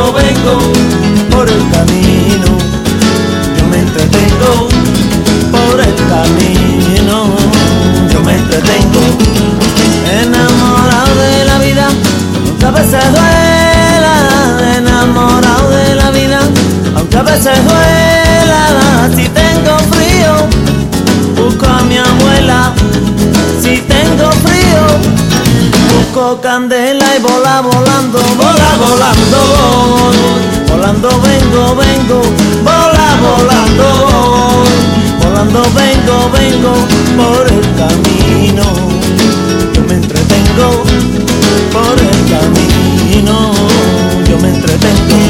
vengo por el camino. Yo me entretengo por el camino. Yo me entretengo, enamorado de la vida, aunque a veces duela. Enamorado de la vida, aunque a veces duela. Si tengo frío, busco a mi abuela. Si tengo frío, busco candela y vola volando, vola volando voy. Volando vengo, vengo, vola volando voy. Volando vengo, vengo por el camino. Yo me entretengo por el camino. Yo me entretengo.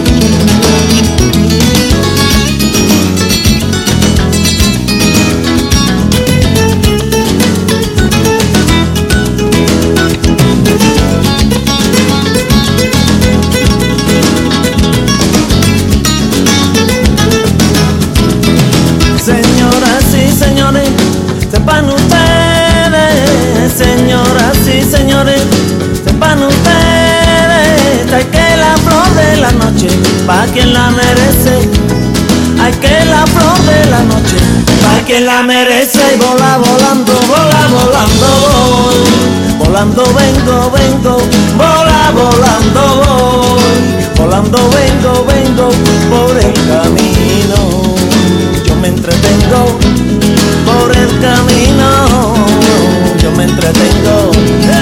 Señoras y señores, sepan ustedes, señoras y señores, sepan ustedes, hay que la flor de la noche, pa' quien la merece, hay que la flor de la noche, pa' quien la merece, y vola volando, vola volando voy, volando vengo, vengo, vola volando voy, volando vengo, vengo por el camino. Me entretengo por el camino, yo me entretengo.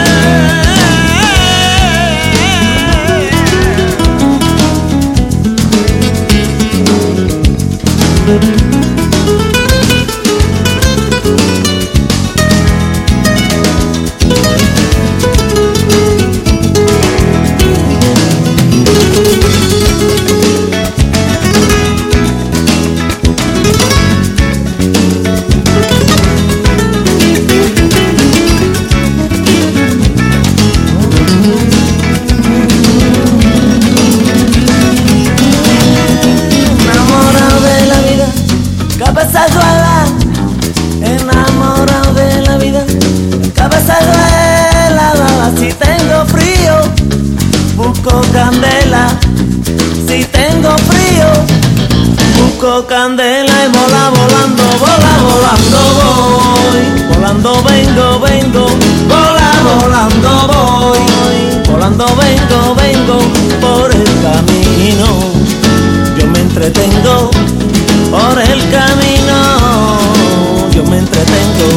Enamorado de la vida, cabeza duela. Si tengo frío, busco candela. Si tengo frío, busco candela y vola volando, vola volando voy. Volando vengo, vengo, vola volando voy. Volando vengo, vengo por el camino. Yo me entretengo por el camino, yo me entretengo,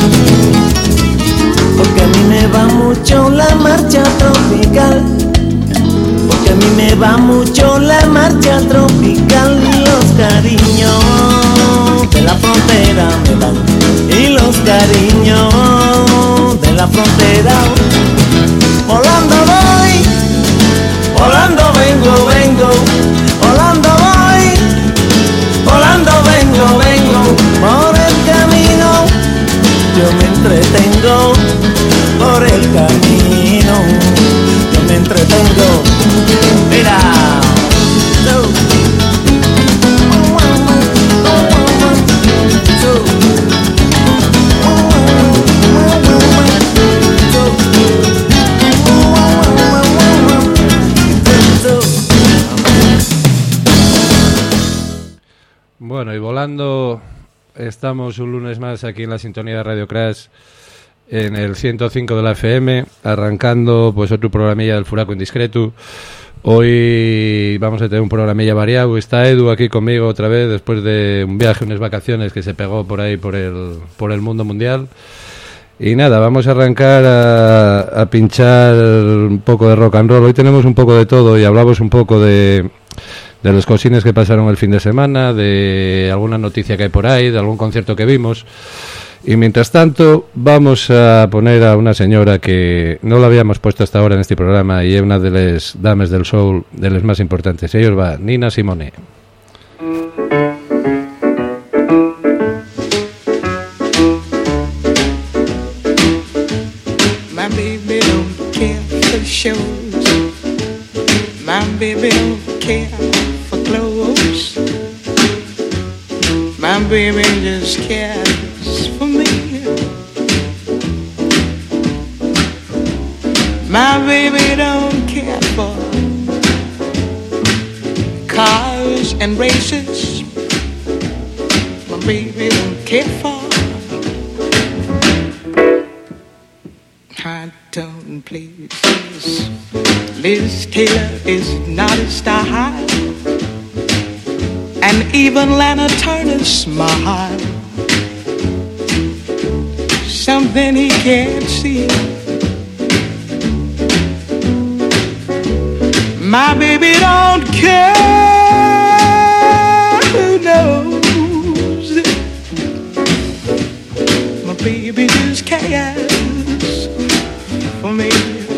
porque a mí me va mucho la marcha tropical, porque a mí me va mucho la marcha tropical, y los cariños de la frontera me dan, y los cariños de la frontera, volando voy, volando vengo, vengo, volando voy, volando vengo, vengo por el camino. Yo me entretengo por el camino. Yo me entretengo. Mira. Bueno, y volando, estamos un lunes más aquí en la sintonía de Radio Crash, en el 105 de la FM, arrancando pues otro programilla del Furaco Indiscreto. Hoy vamos a tener un programilla variado. Está Edu aquí conmigo otra vez, después de un viaje, unas vacaciones que se pegó por ahí por el mundo mundial. Y nada, vamos a arrancar a pinchar un poco de rock and roll. Hoy tenemos un poco de todo y hablamos un poco de los cosines que pasaron el fin de semana, de alguna noticia que hay por ahí, de algún concierto que vimos. Y mientras tanto vamos a poner a una señora que no la habíamos puesto hasta ahora en este programa y es una de las dames del soul, de las más importantes. Ella va, Nina Simone. My baby don't care for shows. My baby don't care for clothes. My baby just cares for me. My baby don't care for horses and races. My baby don't care for high-tone places. Liz Taylor is not a style, and even Lana Turner's smile, something he can't see. My baby don't care who knows. My baby just cares for me.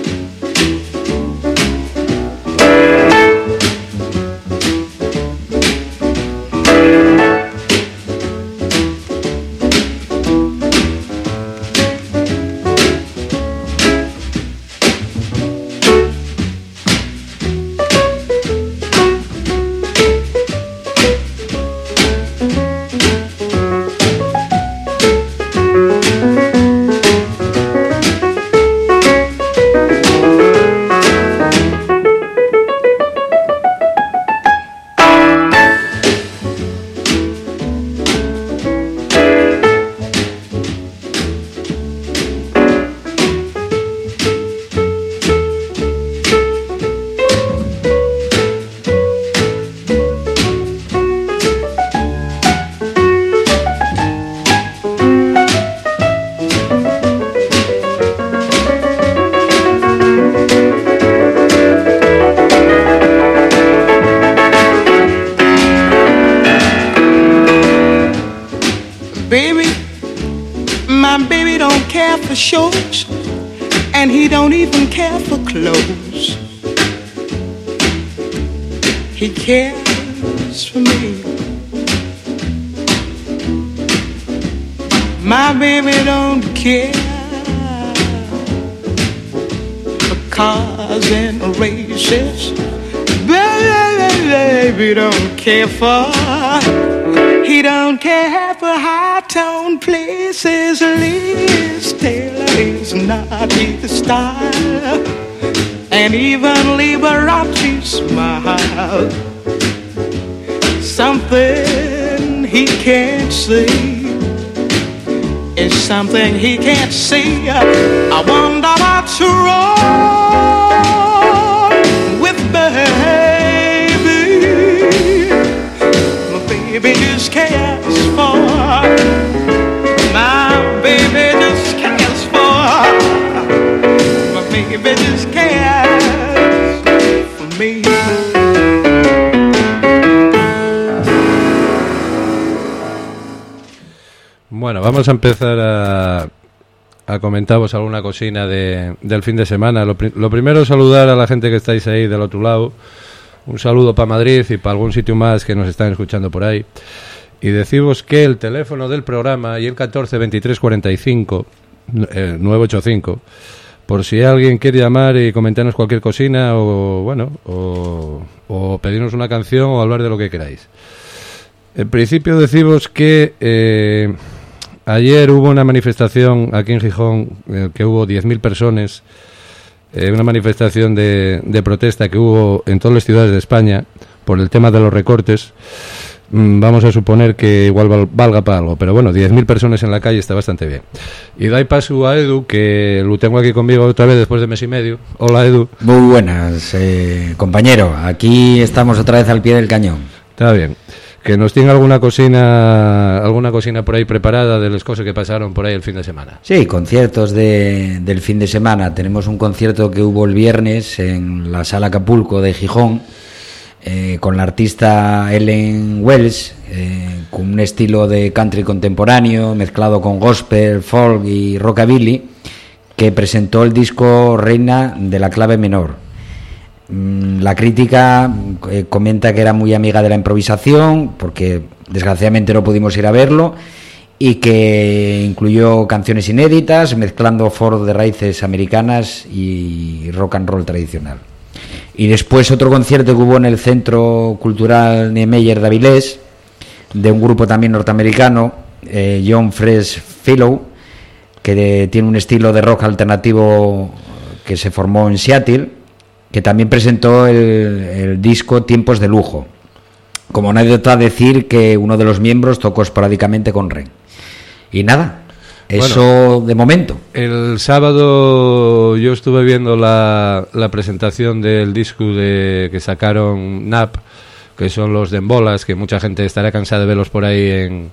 Shows, and he don't even care for clothes. He cares for me. My baby don't care for cars and races. Baby don't care for. He don't care for high-tone places. Liz Taylor is not his style, and even Liberace smile. Something he can't see is something he can't see. I wonder what's wrong with baby. My baby just cares for. My baby just cares for. My baby just cares for me. Bueno, vamos a empezar a comentaros alguna cosina del fin de semana. Lo primero es saludar a la gente que estáis ahí del otro lado. Un saludo para Madrid y para algún sitio más que nos están escuchando por ahí. Y deciros que el teléfono del programa y el 14 23 45 985, por si alguien quiere llamar y comentarnos cualquier cocina o bueno, o pedirnos una canción o hablar de lo que queráis. En principio deciros que ayer hubo una manifestación aquí en Gijón, que hubo 10.000 personas, una manifestación de protesta que hubo en todas las ciudades de España por el tema de los recortes. Vamos a suponer que igual valga para algo, pero bueno, 10.000 personas en la calle está bastante bien. Y doy paso a Edu, que lo tengo aquí conmigo otra vez después de mes y medio. Hola, Edu. Muy buenas, compañero. Aquí estamos otra vez al pie del cañón. Está bien. Que nos tenga alguna cocina por ahí preparada de las cosas que pasaron por ahí el fin de semana. Sí, conciertos del fin de semana. Tenemos un concierto que hubo el viernes en la Sala Acapulco de Gijón, con la artista Ellen Wells, con un estilo de country contemporáneo mezclado con gospel, folk y rockabilly, que presentó el disco Reina de la Clave Menor. La crítica comenta que era muy amiga de la improvisación, porque desgraciadamente no pudimos ir a verlo, y que incluyó canciones inéditas mezclando folk de raíces americanas y rock and roll tradicional. Y después otro concierto que hubo en el Centro Cultural Niemeyer de Avilés, de un grupo también norteamericano, John Fresh Fellow, que tiene un estilo de rock alternativo que se formó en Seattle, que también presentó el disco Tiempos de Lujo. como anécdota decir que uno de los miembros tocó esporádicamente con Ren. Y nada, eso bueno, de momento. El sábado yo estuve viendo la presentación del disco que sacaron NAP, que son los de Embolas, que mucha gente estará cansada de verlos por ahí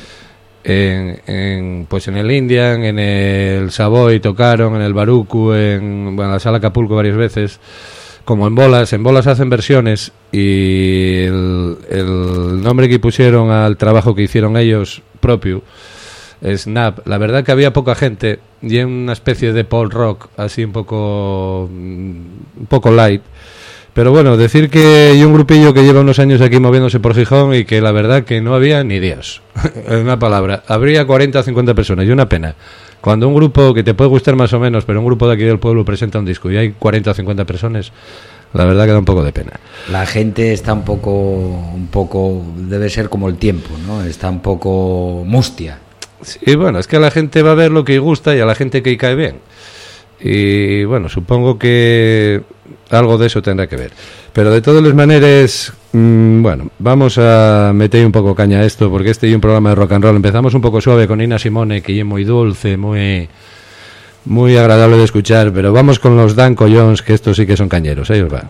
pues en el Indian, en el Savoy tocaron, en el Barucu, en la Sala Acapulco varias veces, como Embolas hacen versiones, y el nombre que pusieron al trabajo que hicieron ellos propio es NAP. La verdad que había poca gente y en una especie de pop rock así un poco light. Pero bueno, decir que hay un grupillo que lleva unos años aquí moviéndose por Gijón y que la verdad que no había ni Dios. En una palabra, habría 40 o 50 personas y una pena. Cuando un grupo que te puede gustar más o menos, pero un grupo de aquí del pueblo presenta un disco y hay 40 o 50 personas, la verdad que da un poco de pena. La gente está un poco, debe ser como el tiempo, ¿no? Está un poco mustia. Sí, bueno, es que a la gente va a ver lo que gusta y a la gente que cae bien. Y bueno, supongo que algo de eso tendrá que ver. Pero de todas las maneras, bueno, vamos a meter un poco caña a esto, porque este es un programa de rock and roll. Empezamos un poco suave con Nina Simone, que es muy dulce, muy agradable de escuchar, pero vamos con los Danko Jones, que estos sí que son cañeros. Ahí os va.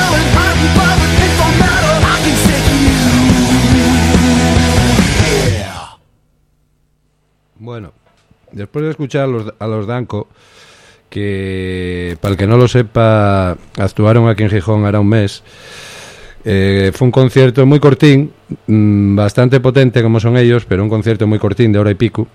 Yeah. Bueno, después de escuchar a los Danco, que para el que no lo sepa, actuaron aquí en Gijón hará un mes. Fue un concierto muy cortín, bastante potente como son ellos, pero un concierto muy cortín de hora y pico.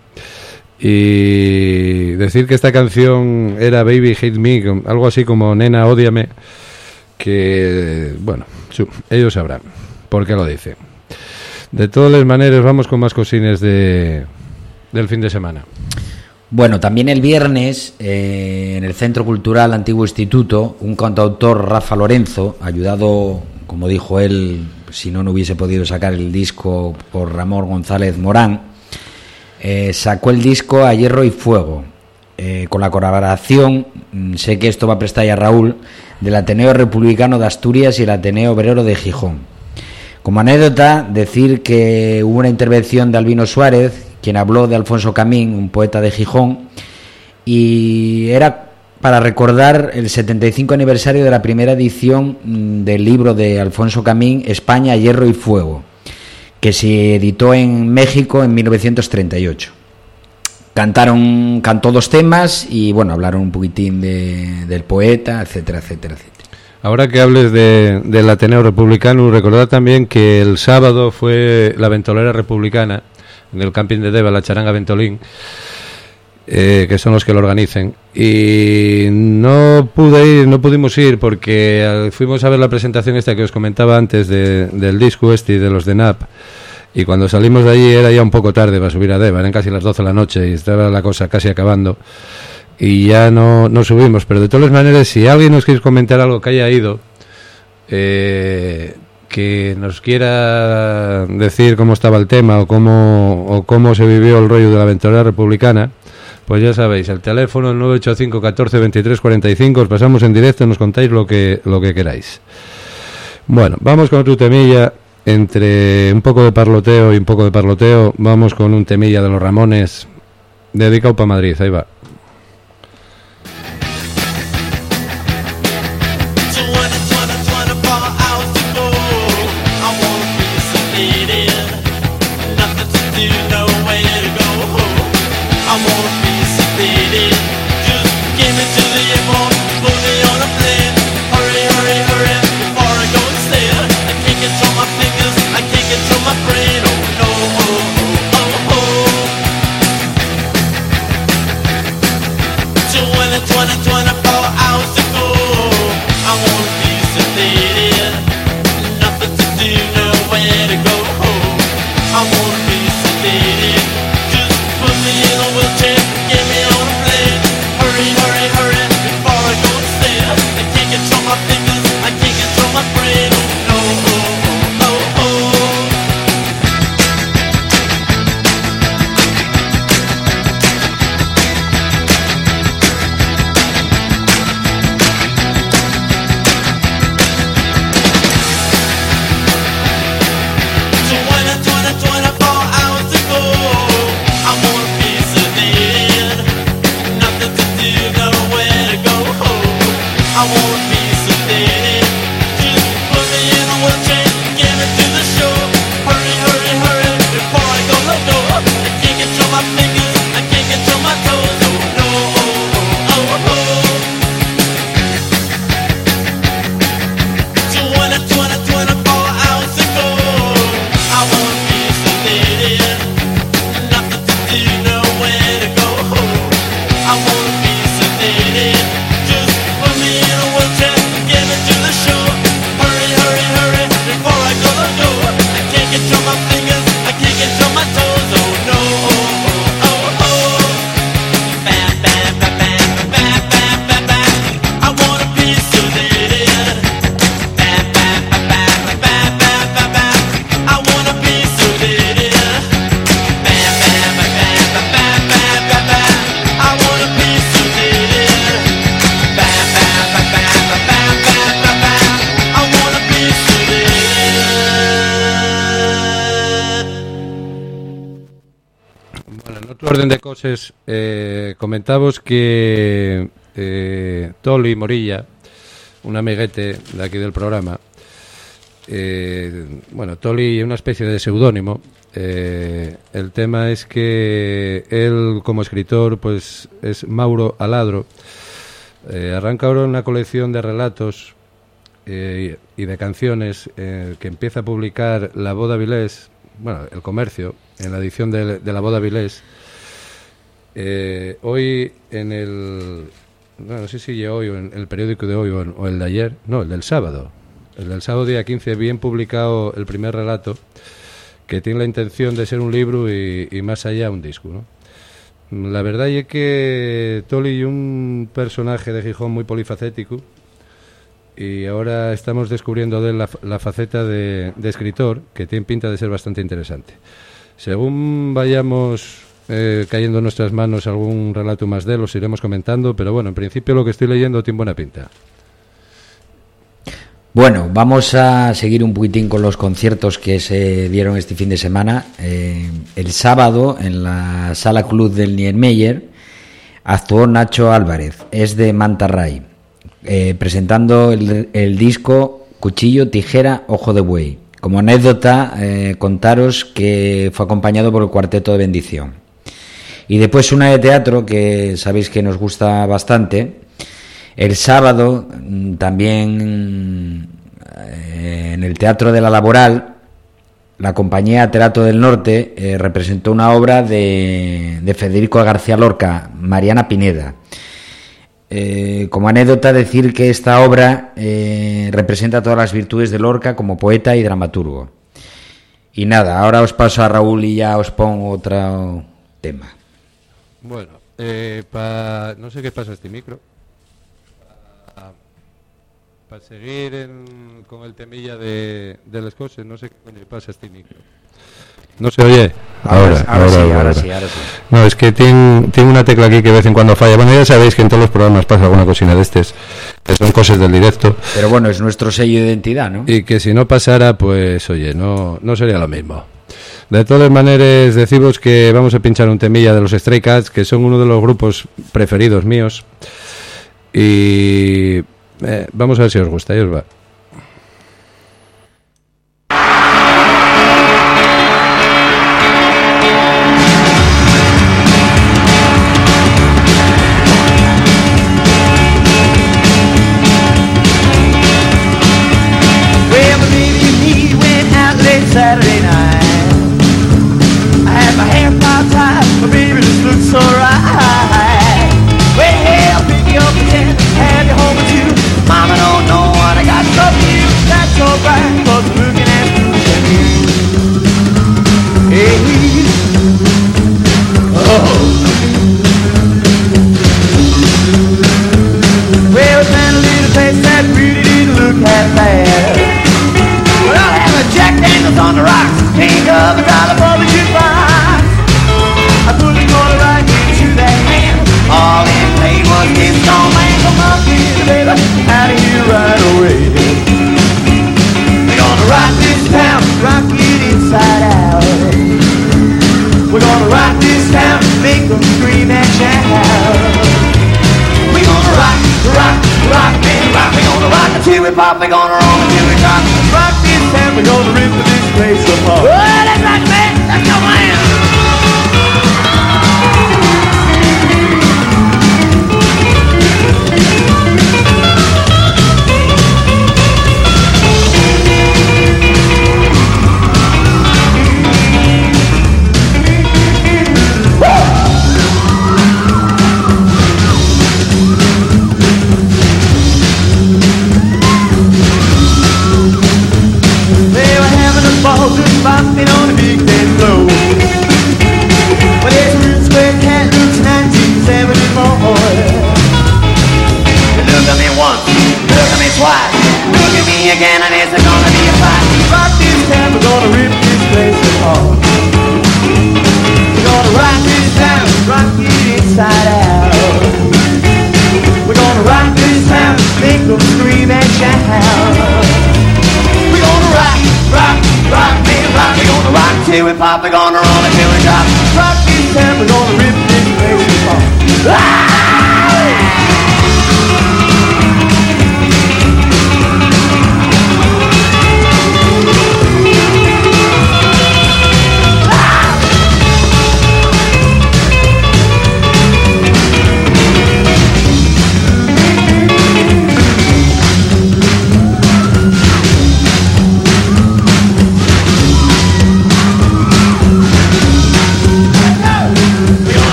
Y decir que esta canción era Baby Hate Me, algo así como Nena Ódiame, que bueno, ellos sabrán por qué lo dicen. De todas las maneras, vamos con más cosines del fin de semana. Bueno, también el viernes, en el Centro Cultural Antiguo Instituto, un cantautor, Rafa Lorenzo, ayudado, como dijo él, si no hubiese podido sacar el disco, por Ramón González Morán, sacó el disco A Hierro y Fuego, con la colaboración, sé que esto va a prestar ya Raúl, del Ateneo Republicano de Asturias y el Ateneo Obrero de Gijón. Como anécdota, decir que hubo una intervención de Albino Suárez, quien habló de Alfonso Camín, un poeta de Gijón, y era para recordar el 75 aniversario de la primera edición del libro de Alfonso Camín, España, Hierro y Fuego, que se editó en México en 1938. Cantó 2 temas y bueno, hablaron un poquitín del poeta, etcétera, etcétera, etcétera. Ahora que hables del Ateneo Republicano, recordad también que el sábado fue la Ventolera Republicana en el camping de Deva, la Charanga Ventolín, que son los que lo organizan, y no pudimos ir porque fuimos a ver la presentación esta que os comentaba antes del disco y de los de NAP, y cuando salimos de allí era ya un poco tarde para subir a Deva, eran casi las 12 de la noche y estaba la cosa casi acabando y ya no subimos. Pero de todas maneras, si alguien nos quiere comentar algo que haya ido, que nos quiera decir cómo estaba el tema o cómo se vivió el rollo de la Ventolera Republicana, pues ya sabéis, el teléfono el 985 14 23 45, os pasamos en directo y nos contáis lo que queráis. Bueno, vamos con otro temilla, entre un poco de parloteo y un poco de parloteo, vamos con un temilla de los Ramones, dedicado para Madrid, ahí va. Orden de cosas, comentamos que Toli Morilla, un amiguete de aquí del programa, Bueno, Toli es una especie de seudónimo. El tema es que él, como escritor, pues es Mauro Aladro. Arranca ahora una colección de relatos y de canciones que empieza a publicar La Voz d'Avilés, bueno, El Comercio, en la edición de La Voz d'Avilés. Hoy en el... No sé si hoy o en el periódico de hoy o el de ayer, no, el del sábado. El del sábado día 15, bien publicado el primer relato, que tiene la intención de ser un libro y más allá un disco, ¿no? La verdad es que Toli es un personaje de Gijón muy polifacético y ahora estamos descubriendo de él la faceta de escritor, que tiene pinta de ser bastante interesante. Según vayamos cayendo en nuestras manos algún relato más de él, los iremos comentando, pero bueno, en principio lo que estoy leyendo tiene buena pinta. Bueno, vamos a seguir un poquitín con los conciertos que se dieron este fin de semana. El sábado, en la Sala Club del Niemeyer, actuó Nacho Álvarez, es de Manta Ray, presentando el disco Cuchillo, Tijera, Ojo de Buey. Como anécdota, contaros que fue acompañado por el Cuarteto de Bendición. Y después una de teatro, que sabéis que nos gusta bastante. El sábado también en el Teatro de la Laboral, la compañía Teatro del Norte representó una obra de Federico García Lorca, Mariana Pineda. Como anécdota, decir que esta obra representa todas las virtudes de Lorca como poeta y dramaturgo. Y nada, ahora os paso a Raúl y ya os pongo otro tema. Bueno, no sé qué pasa este micro. Para seguir con el temilla del Escoce, no sé qué coño pasa este micro. No se oye. Ahora sí. No, es que tiene una tecla aquí que de vez en cuando falla. Bueno, ya sabéis que en todos los programas pasa alguna cosina de estos, que son cosas del directo. Pero bueno, es nuestro sello de identidad, ¿no? Y que si no pasara, pues oye, no sería lo mismo. De todas maneras, deciros que vamos a pinchar un temilla de los Stray Cats, que son uno de los grupos preferidos míos. Y vamos a ver si os gusta, ahí os va. Saturday night, I had my hair popped high, my baby just looked so right. Well, hell, pick me up again, have you home with you. Mama don't know what I got from you. That's alright, 'cause I'm looking at you. Hey, oh. Well, it's been a little place that really didn't look half bad. Jack Daniels on the rocks, king of the dollar for the jukebox. I put the quarter right into that hand. All it played was this song, man. Come on, baby, out of here right away. We're gonna rock this town, rock it inside out. We're gonna rock this town, make them scream and shout. We're gonna rock, rock, rock, man, rock. We're gonna rock until we pop. We're gonna roll until we drop. Rock this town, we're gonna rip this place apart. Oh, that's right, man. Let's go, man. Just bopping on a big dance floor. Well, there's a real square cat looks 1974. Look at me once, look at me twice, look at me again, and it's gonna be a fight. Rock this town, we're gonna rip this place apart. We're gonna rock this town, rock it inside out. We're gonna rock this town, make them scream and shout. We're gonna rock, rock, rock, man, rock. We're gonna rock till we pop. We're gonna roll it till we drop. Rock this town, we're gonna rip this place apart.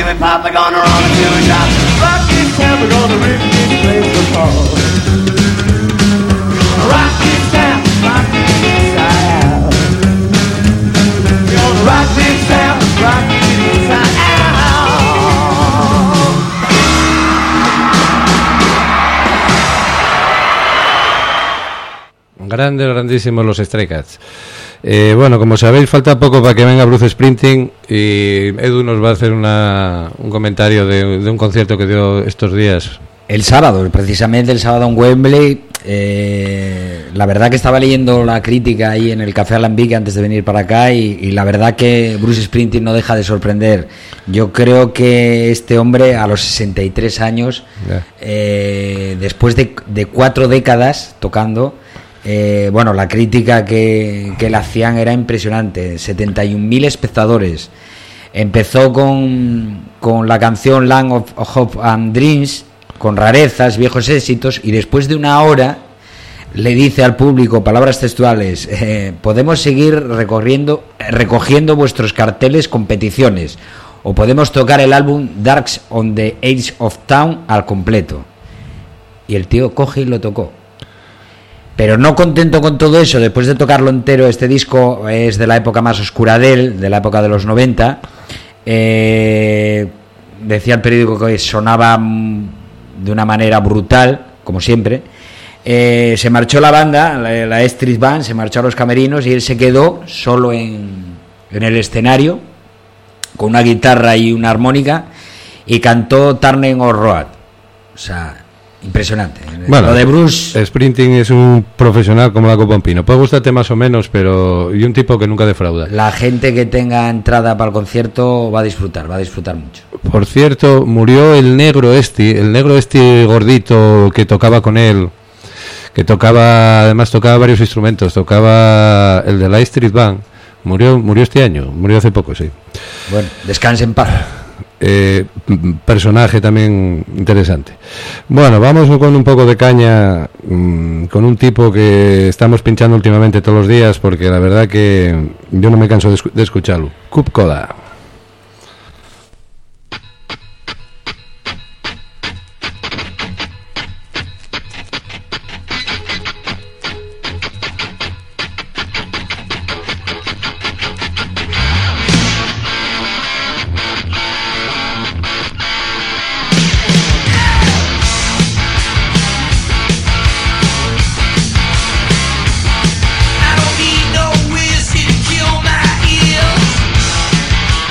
baby Papa gonna run a few shots. Rock this town, we're gonna rip this place apart. Rock this town, rock this inside out. We're gonna rock this town, rock this inside out. Grandes, grandísimos los Stray Cats. Bueno, como sabéis, falta poco para que venga Bruce Springsteen y Edu nos va a hacer un comentario de un concierto que dio estos días. El sábado, precisamente el sábado en Wembley. La verdad que estaba leyendo la crítica ahí en el Café Alambique antes de venir para acá y la verdad que Bruce Springsteen no deja de sorprender. Yo creo que este hombre a los 63 años, después de 4 décadas tocando, bueno, la crítica que le hacían era impresionante. 71.000 espectadores. Empezó con la canción Land of Hope and Dreams, con rarezas, viejos éxitos, y después de una hora le dice al público, palabras textuales, podemos seguir recogiendo vuestros carteles con peticiones, o podemos tocar el álbum Darks on the Edge of Town al completo. Y el tío coge y lo tocó. Pero no contento con todo eso, después de tocarlo entero, este disco es de la época más oscura de él, de la época de los 90. Decía el periódico que sonaba de una manera brutal, como siempre. Se marchó la banda, la Street Band, se marchó a los camerinos y él se quedó solo en el escenario, con una guitarra y una armónica, y cantó Turning on Road. O sea, impresionante. Bueno, lo de Bruce Springsteen es un profesional como la copa un pino. Puede gustarte más o menos, pero y un tipo que nunca defrauda. La gente que tenga entrada para el concierto va a disfrutar mucho. Por cierto, murió el negro este gordito que tocaba con él, que además tocaba varios instrumentos, tocaba el de la Street Band. Murió este año, murió hace poco, sí. Bueno, descanse en paz. Personaje también interesante. Bueno, vamos con un poco de caña, con un tipo que estamos pinchando últimamente todos los días, porque la verdad que yo no me canso de escucharlo. Cub Koda. I don't need no whiskey to kill my ears.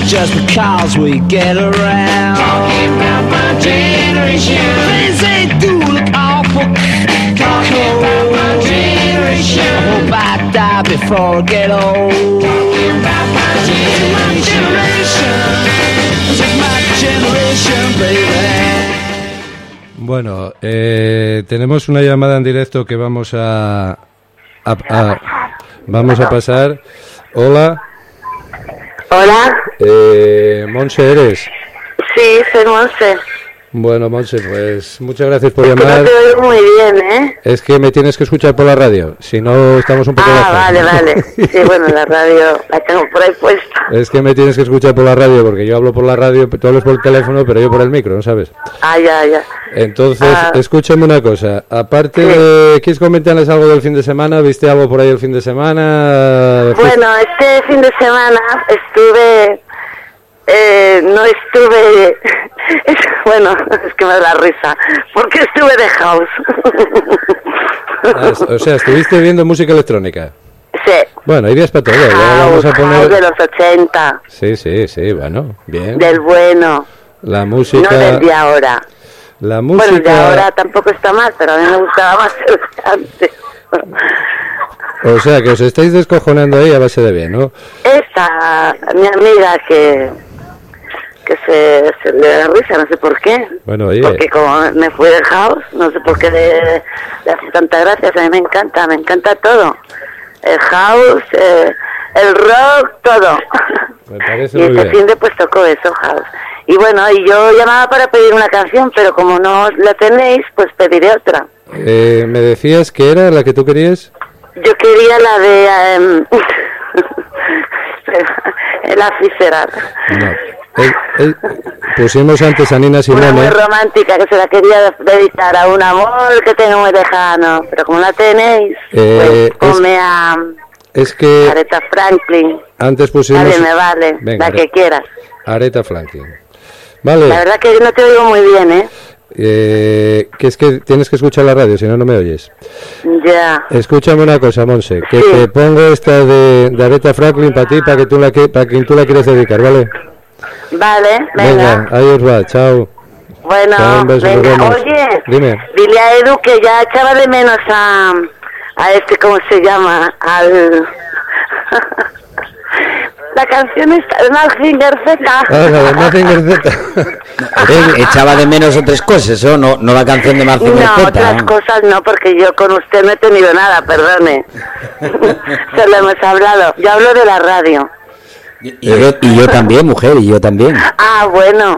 just because we get around. Talking about my generation. Things ain't do look awful. Talking about my generation. I hope I die before I get old. Talking about my generation. This is my generation, baby. Bueno, tenemos una llamada en directo que vamos a pasar. Hola. Hola. Monse, ¿eres? Sí, soy Monse. Bueno, Monse, pues muchas gracias por Es que llamar. no te oigo muy bien, ¿eh? Es que me tienes que escuchar por la radio, si no estamos un poco lejos. Vale. Sí, bueno, la radio la tengo por ahí puesta. Es que me tienes que escuchar por la radio, porque yo hablo por la radio, tú hablas por el teléfono, pero yo por el micro, ¿no sabes? Ya. Entonces, escúchame una cosa. Aparte de... ¿Quieres comentarles algo del fin de semana? ¿Viste algo por ahí el fin de semana? Bueno, este fin de semana estuve... no estuve... Bueno, es que me da risa. Porque estuve de house. O sea, estuviste viendo música electrónica. Sí. Bueno, hay días para todo. Ya vamos a poner... House de los 80. Sí, bueno, bien. Del bueno. La música... No del de ahora. La música... Bueno, el de ahora tampoco está mal, pero a mí me gustaba más el de antes. O sea, que os estáis descojonando ahí a base de bien, ¿no? Esta, mi amiga que se le da risa, no sé por qué. Bueno, oye. Porque como me fui del house, no sé por qué le hace tanta gracia. A mí me encanta todo. El house, el rock, todo. Me parece y muy este bien. fin de pues tocó eso, house. Y bueno, y yo llamaba para pedir una canción, pero como no la tenéis, pues pediré otra. ¿Me decías que era la que tú querías? Yo quería la de... la Fitzgerald. No. Pusimos antes a Nina Una Simone. muy romántica que se la quería dedicar a un amor que tengo muy lejano, pero como la tenéis, pues ponme a Es que Aretha Franklin. antes pusimos... Vale, Venga, la que quieras. Aretha Franklin. Vale. La verdad que no te oigo muy bien, ¿eh? Que es que tienes que escuchar la radio, si no, no me oyes. Ya. Escúchame una cosa, Monse, que Sí. te pongo esta de Aretha Franklin para ti, para quien tú la quieres dedicar, ¿vale? Vale, Venga, ahí os va, chao. Bueno, Chao, un beso, nos venga, vemos. oye, Dime. dile a Edu que ya echaba de menos a este, ¿cómo se llama? La canción está de Mazinger Z. Ah, la de Mazinger Z. Echaba de menos otras cosas, ¿o no? No la canción de Mazinger No, Z. otras cosas no, porque yo con usted no he tenido nada, perdone. Solo hemos hablado. Yo hablo de la radio. Y yo también, mujer, y yo también. Ah, bueno.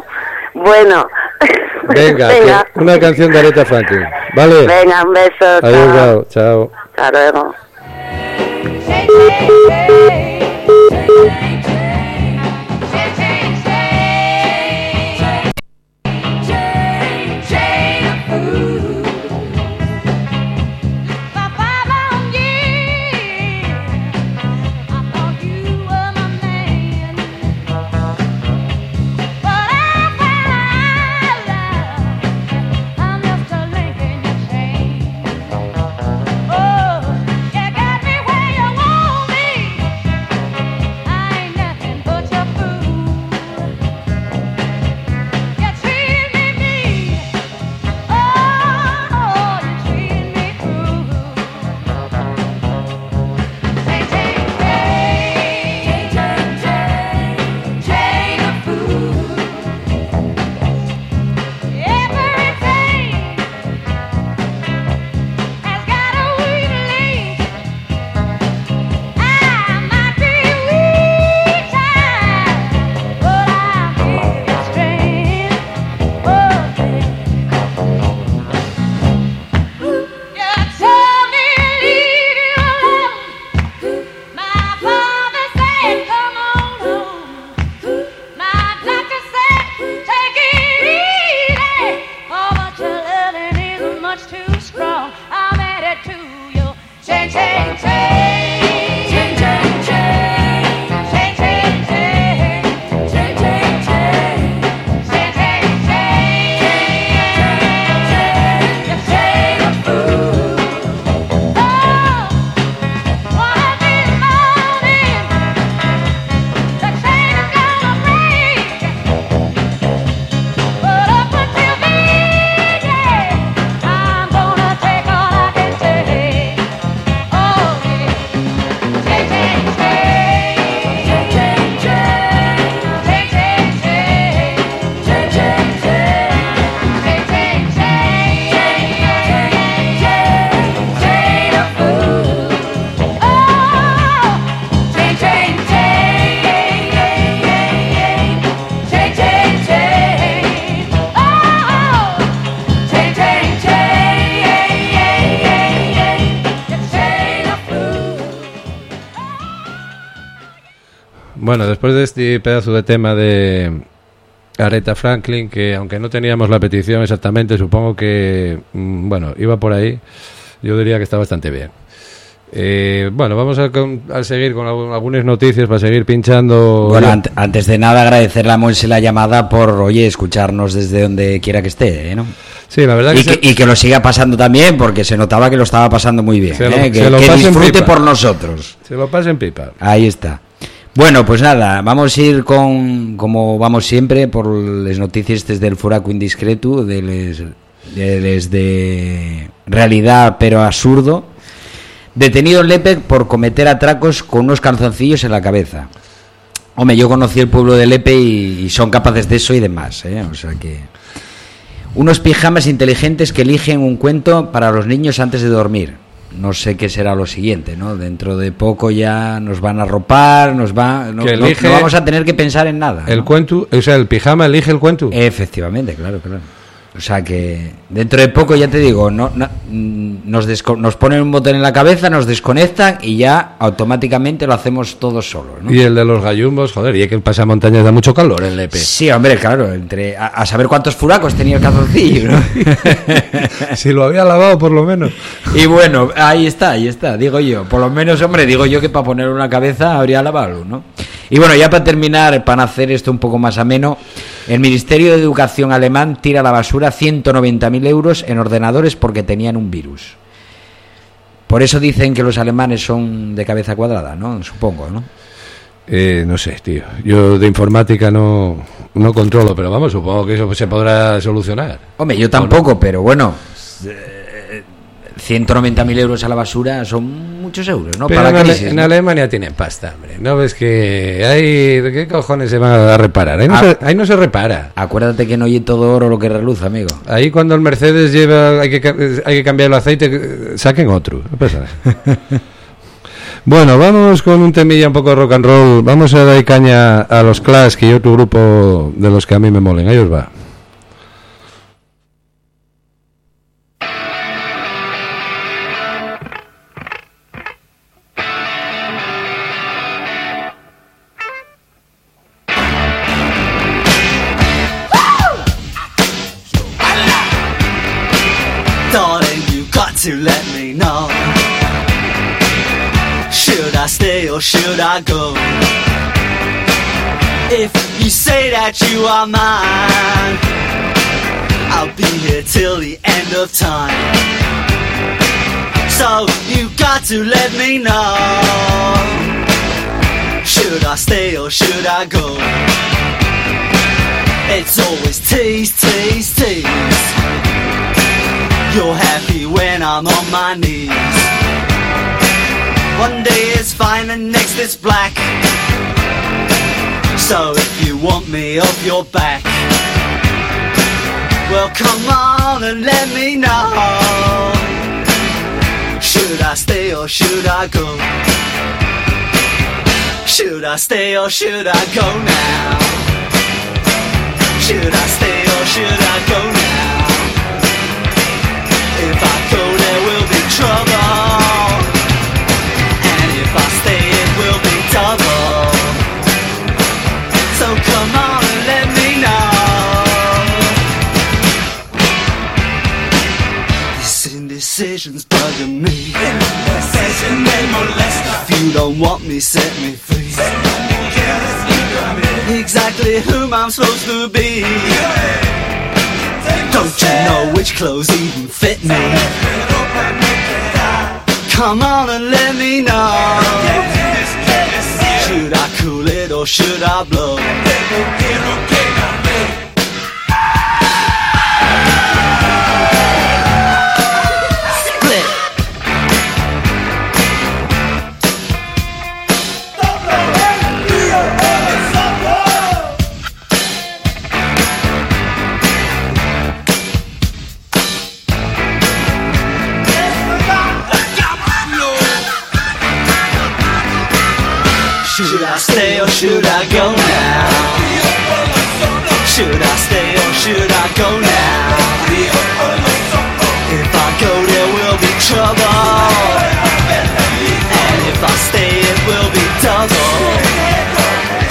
Venga, que una canción de Aretha Franklin, ¿vale? Venga, un beso. Adiós, chao. Hasta luego. Oh, you got me where you want me. Bueno, después de este pedazo de tema de Aretha Franklin, que aunque no teníamos la petición exactamente, supongo que, bueno, iba por ahí, yo diría que está bastante bien. Bueno, vamos a seguir con algunas noticias para seguir pinchando. Bueno, antes de nada agradecerle a Monse la llamada por, oye, escucharnos desde donde quiera que esté, ¿no? Sí, la verdad y que lo siga pasando también, porque se notaba que lo estaba pasando muy bien, que disfrute por nosotros. Se lo pase en pipa. Ahí está. Bueno, pues nada, vamos a ir como vamos siempre, por las noticias desde el Furaco Indiscreto, de realidad pero absurdo. Detenido en Lepe por cometer atracos con unos calzoncillos en la cabeza. Hombre, yo conocí el pueblo de Lepe y son capaces de eso y demás, ¿eh? O sea que... Unos pijamas inteligentes que eligen un cuento para los niños antes de dormir. No sé qué será lo siguiente, ¿no? Dentro de poco ya nos van a arropar, no vamos a tener que pensar en nada, ¿no? El cuento, o sea, el pijama elige el cuento. Efectivamente, claro. O sea que dentro de poco, ya te digo, nos ponen un botón en la cabeza, nos desconectan y ya automáticamente lo hacemos todos solos, ¿no? Y el de los gallumbos, joder, y es que el pasamontañas da mucho calor en Lepe. Sí, hombre, claro, a saber cuántos furacos tenía el calzoncillo, ¿no? Si lo había lavado, por lo menos. Y bueno, ahí está, digo yo. Por lo menos, hombre, digo yo que para ponerlo en la cabeza habría lavado, ¿no? Y bueno, ya para terminar, para hacer esto un poco más ameno, el Ministerio de Educación alemán tira a la basura 190.000 euros en ordenadores porque tenían un virus. Por eso dicen que los alemanes son de cabeza cuadrada, ¿no? Supongo, ¿no? No sé, tío. Yo de informática no controlo, pero vamos, supongo que eso se podrá solucionar. Hombre, yo tampoco, ¿no? Pero bueno... 190.000 euros a la basura son muchos euros, ¿no? Pero para la crisis, en ¿no? Alemania tienen pasta, hombre. ¿No ves que hay... ¿Qué cojones se van a reparar? Ahí no se repara. Acuérdate que no oye todo oro lo que reluce, amigo. Ahí cuando el Mercedes hay que cambiar el aceite, saquen otro. No pasa nada. Bueno, vamos con un temilla un poco de rock and roll. Vamos a dar caña a los Clash, que hay otro grupo de los que a mí me molen. Ahí os va. To let me know, should I stay or should I go? If you say that you are mine, I'll be here till the end of time. So you got to let me know, should I stay or should I go? It's always tease, tease, tease. You're happy when I'm on my knees. One day it's fine and next it's black. So if you want me off your back, well come on and let me know, should I stay or should I go? Should I stay or should I go now? Should I stay or should I go now? If I go there will be trouble, and if I stay it will be double. So come on and let me know. This indecision's bugging me. If you don't want me, set me free. Exactly whom I'm supposed to be. Don't you know which clothes even fit me? Come on and let me know, should I cool it or should I blow? Split. Should I stay or should I go now? Should I stay or should I go now? If I go there will be trouble, and if I stay it will be double.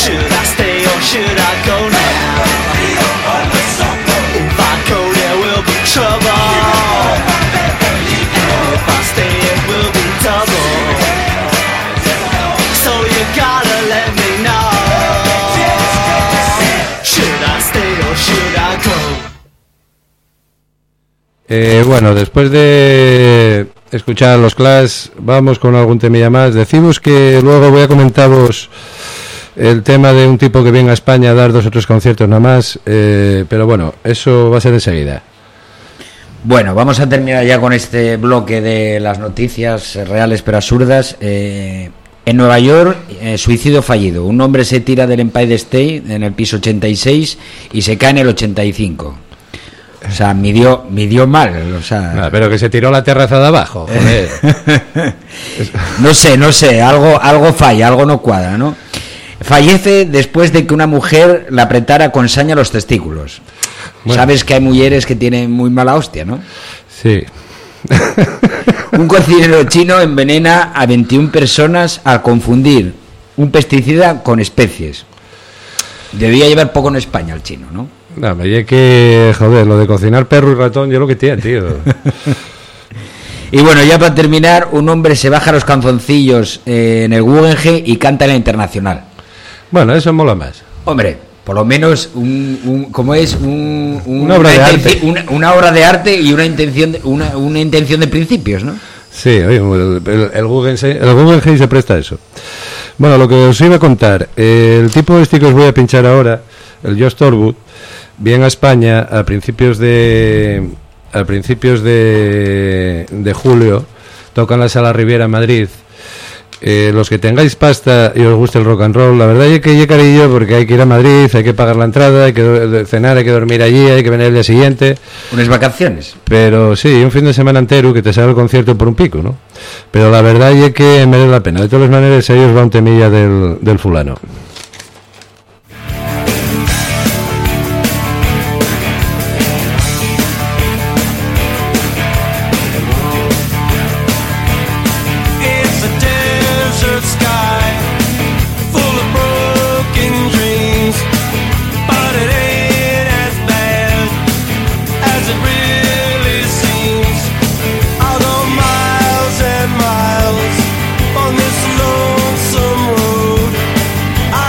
Should I stay or should I go now? If I go there will be trouble, and if I stay it will be double. So you gotta let me know. Should I stay or should I go? Bueno, después de escuchar a los Clash, vamos con algún temilla más. Decimos que luego voy a comentaros el tema de un tipo que viene a España a dar 2 o 3 conciertos nada más, pero bueno, eso va a ser enseguida. Bueno, vamos a terminar ya con este bloque de las noticias reales pero absurdas. En Nueva York, suicidio fallido. Un hombre se tira del Empire State en el piso 86 y se cae en el 85. O sea, midió mal, o sea... Pero que se tiró la terraza de abajo, joder. No sé, algo falla, algo no cuadra, ¿no? Fallece después de que una mujer le apretara con saña los testículos. Bueno. Sabes que hay mujeres que tienen muy mala hostia, ¿no? Sí. Un cocinero chino envenena a 21 personas al confundir un pesticida con especies. Debía llevar poco en España el chino, ¿no? No, me oye que, joder, lo de cocinar perro y ratón, yo lo que tiene, tío. Y bueno, ya para terminar, un hombre se baja los calzoncillos en el Guggenheim y canta en la Internacional. Bueno, eso mola más. Hombre, por lo menos una obra de arte. Una obra de arte y una intención de principios, ¿no? Sí, oye, el Guggenheim se presta a eso. Bueno, lo que os iba a contar, el tipo este que os voy a pinchar ahora, el Josh Thorwood, viene a España a principios de julio, toca en la Sala Riviera en Madrid. Los que tengáis pasta y os guste el rock and roll, la verdad es que yo carillo, porque hay que ir a Madrid, hay que pagar la entrada, hay que cenar, hay que dormir allí, hay que venir el día siguiente. Unas vacaciones. Pero sí, un fin de semana entero que te sale el concierto por un pico, ¿no? Pero la verdad es que merece la pena. De todas maneras, ahí os va un temilla del fulano. On this lonesome road, I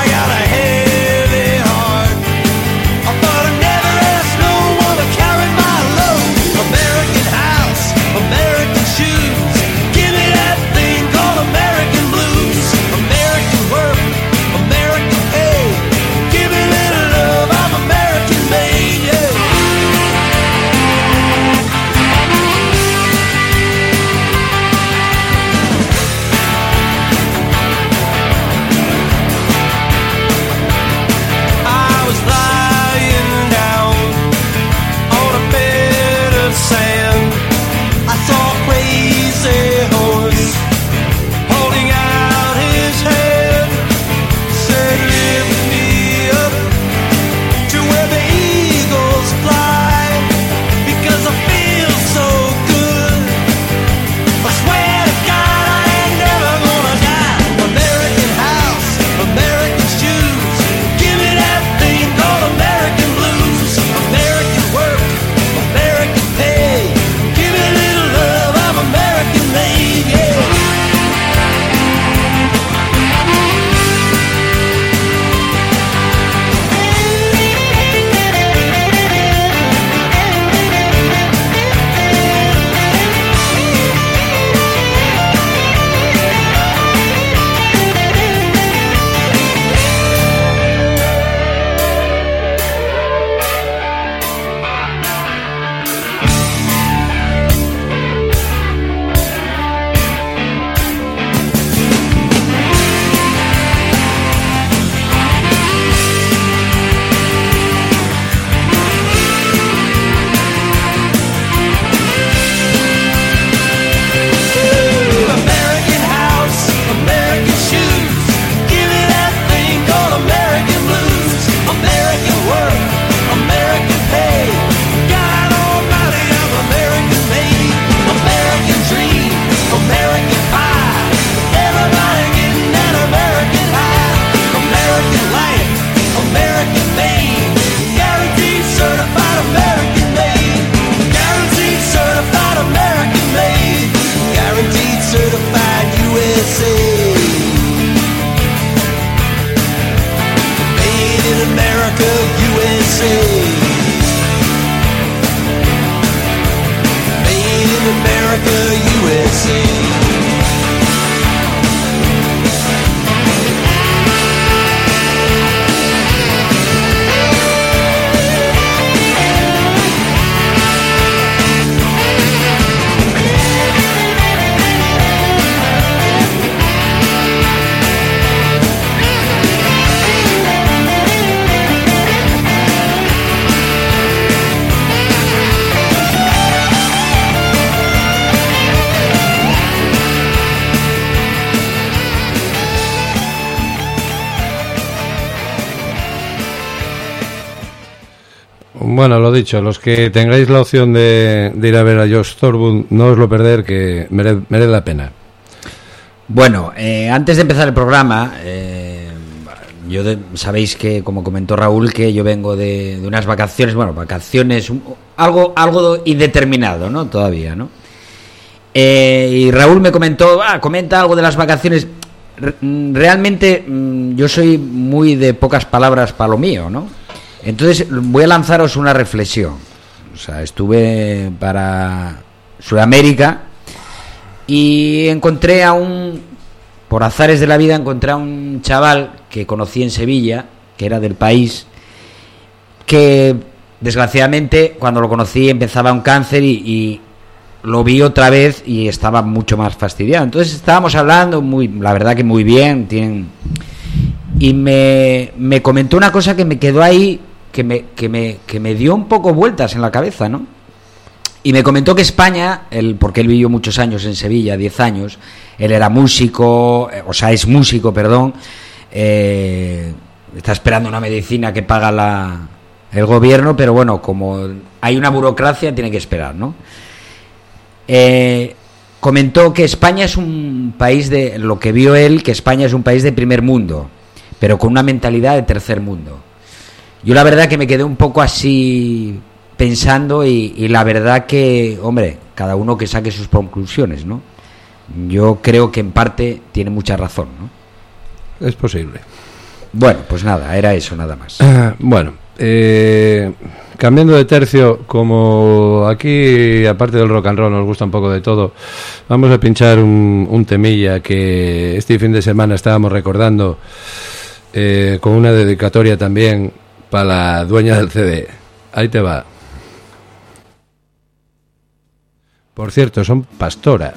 Bueno, lo dicho, los que tengáis la opción de ir a ver a Josh Thorburn, no os lo perder, que merece la pena. Bueno, antes de empezar el programa, sabéis que, como comentó Raúl, que yo vengo de unas vacaciones, algo indeterminado, ¿no? Todavía, ¿no? Y Raúl me comentó, comenta algo de las vacaciones. Realmente yo soy muy de pocas palabras para lo mío, ¿no? Entonces voy a lanzaros una reflexión. O sea, estuve para Sudamérica y encontré por azares de la vida, encontré a un chaval que conocí en Sevilla, que era del país, que desgraciadamente cuando lo conocí empezaba un cáncer y lo vi otra vez y estaba mucho más fastidiado. Entonces estábamos hablando, la verdad que muy bien, y me comentó una cosa que me quedó ahí, que me dio un poco vueltas en la cabeza, ¿no? Y me comentó que España, porque él vivió muchos años en Sevilla, 10 años, él era músico, es músico, perdón, está esperando una medicina que paga el gobierno, pero bueno, como hay una burocracia, tiene que esperar, ¿no? Comentó que España es un país lo que vio él, que España es un país de primer mundo, pero con una mentalidad de tercer mundo. Yo la verdad que me quedé un poco así pensando y la verdad que, hombre, cada uno que saque sus conclusiones, ¿no? Yo creo que en parte tiene mucha razón, ¿no? Es posible. Bueno, pues nada, era eso nada más. Bueno, cambiando de tercio, como aquí, aparte del rock and roll, nos gusta un poco de todo, vamos a pinchar un temilla que este fin de semana estábamos recordando, con una dedicatoria también para la dueña del CD. Ahí te va. Por cierto, son Pastora.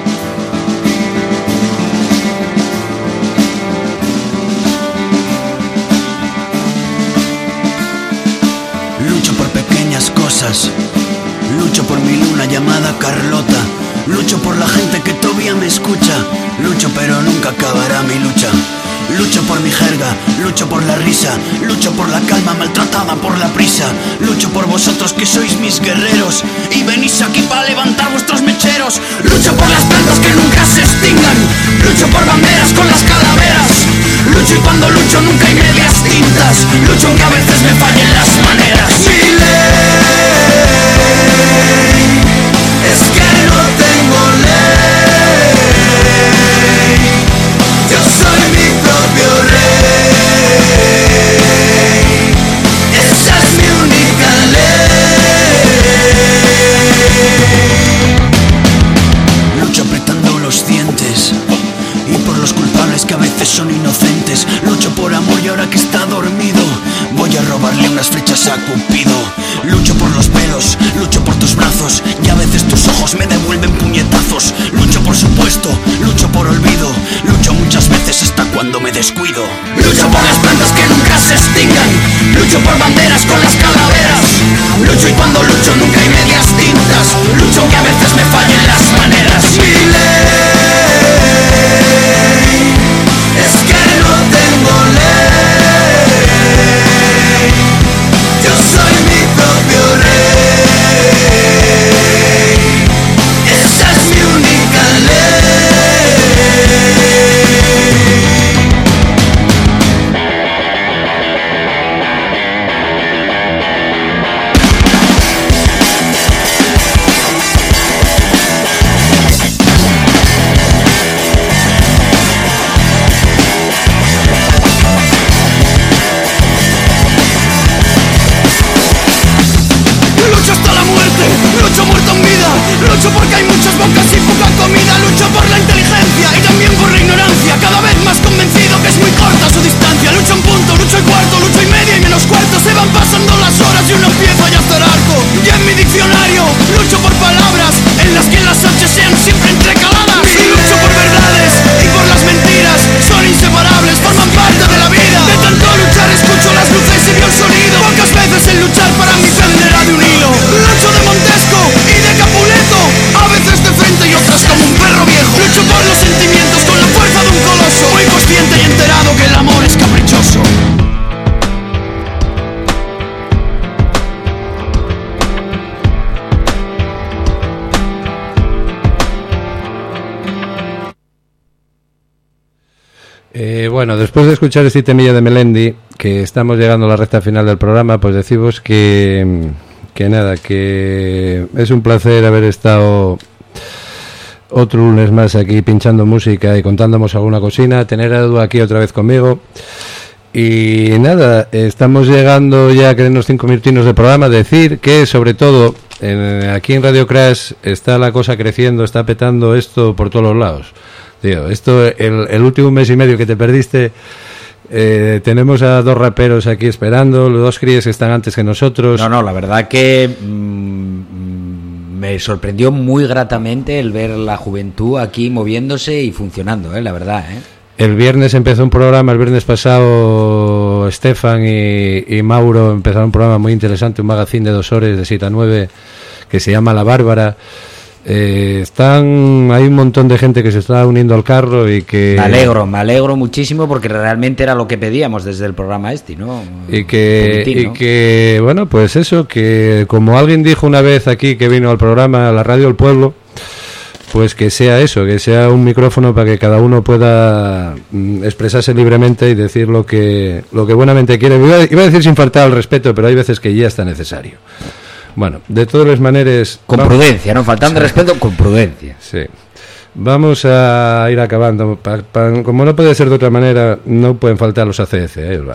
Lucho por pequeñas cosas, lucho por mi luna llamada Carlota, lucho por la gente que todavía me escucha, lucho pero nunca acabará mi lucha. Lucho por mi jerga, lucho por la risa, lucho por la calma maltratada por la prisa, lucho por vosotros que sois mis guerreros y venís aquí para levantar vuestros mecheros. Lucho por las plantas que nunca se extingan, lucho por banderas con las calaveras, lucho y cuando lucho nunca hay medias tintas, lucho aunque a veces me fallen las maneras. Mi ley es que no tengo ley, yo soy mi propio rey, esa es mi única ley. Lucho apretando los dientes y por los culpables que a veces son inocentes. Lucho por amor y ahora que está dormido voy a robarle unas flechas a Cupido. Lucho por los pelos, lucho por tus brazos y a veces tus ojos me devuelven puñetazos. Lucho por supuesto, lucho por olvido, lucho muchas veces hasta cuando me descuido. Lucho por las plantas que nunca se extingan, lucho por banderas con las calaveras, lucho y cuando lucho nunca hay medias tintas, lucho aunque a veces me fallen las maneras. Mi ley es que no tengo ley, yo soy mi propio rey, esa es mi única ley. Bueno, después de escuchar este temilla de Melendi, que estamos llegando a la recta final del programa, pues deciros que nada, que es un placer haber estado otro lunes más aquí pinchando música y contándonos alguna cocina, tener a Edu aquí otra vez conmigo. Y nada, estamos llegando ya a quedarnos 5 minutinos de programa. Decir que sobre todo aquí en Radio Crash está la cosa creciendo, está petando esto por todos los lados. Tío, esto, el último mes y medio que te perdiste, tenemos a 2 raperos aquí esperando, los 2 críes que están antes que nosotros. No, la verdad que me sorprendió muy gratamente el ver la juventud aquí moviéndose y funcionando, la verdad, El viernes empezó un programa, el viernes pasado Estefan y Mauro empezaron un programa muy interesante, un magazine de 2 horas de 7 a 9 que se llama La Bárbara. Hay un montón de gente que se está uniendo al carro y que... Me alegro muchísimo porque realmente era lo que pedíamos desde el programa ¿no? Y que, bueno, pues eso, que como alguien dijo una vez aquí que vino al programa, a la Radio del Pueblo, pues que sea eso, que sea un micrófono para que cada uno pueda expresarse libremente y decir lo que buenamente quiere. Iba a decir sin faltar al respeto, pero hay veces que ya está necesario. Bueno, de todas las maneras... Con prudencia, ¿no? Faltando respeto, con prudencia. Sí. Vamos a ir acabando. Como no puede ser de otra manera, no pueden faltar los ACF. Ahí va.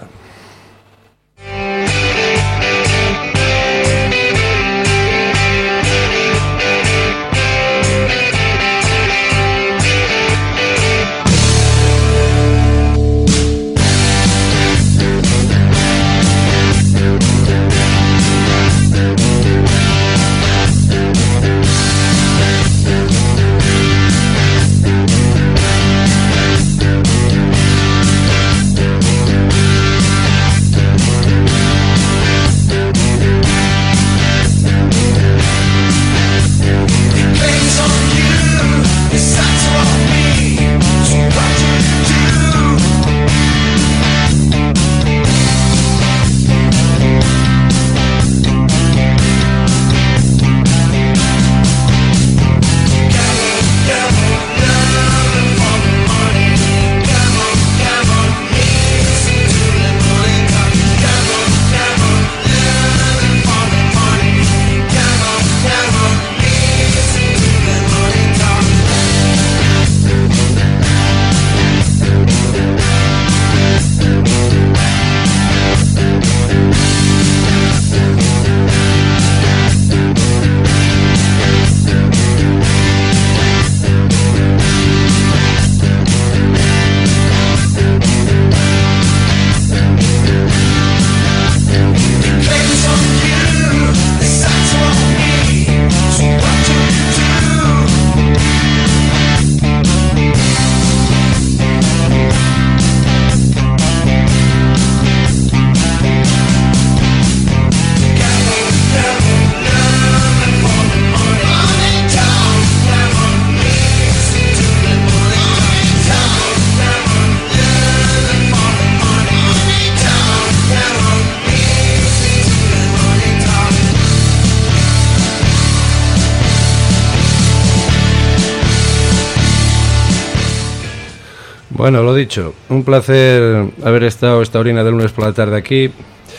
Bueno, lo dicho, un placer haber estado esta orina de lunes por la tarde aquí.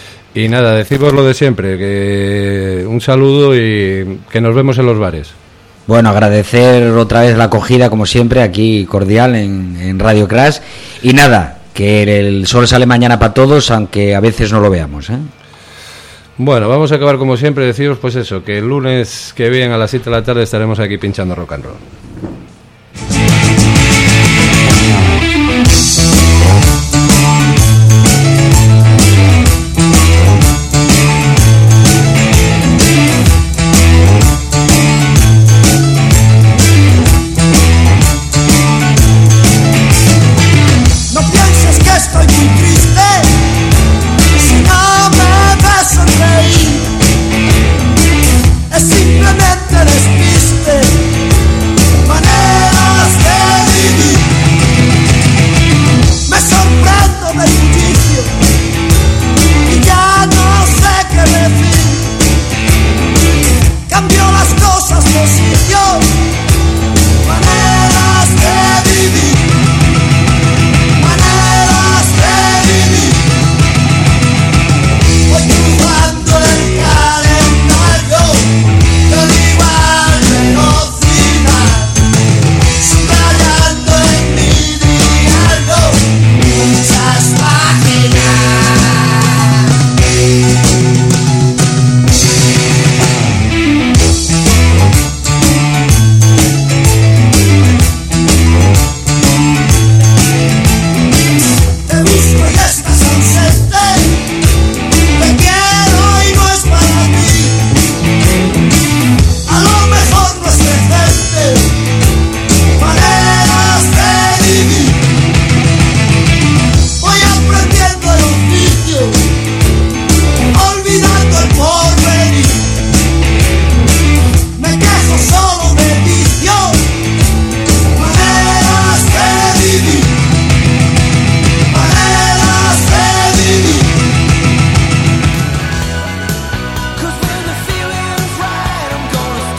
Y nada, deciros lo de siempre, que un saludo y que nos vemos en los bares. Bueno, agradecer otra vez la acogida, como siempre, aquí cordial en Radio Crash. Y nada, que el sol sale mañana para todos, aunque a veces no lo veamos, Bueno, vamos a acabar como siempre, deciros pues eso, que el lunes que viene a las 7 de la tarde estaremos aquí pinchando rock and roll.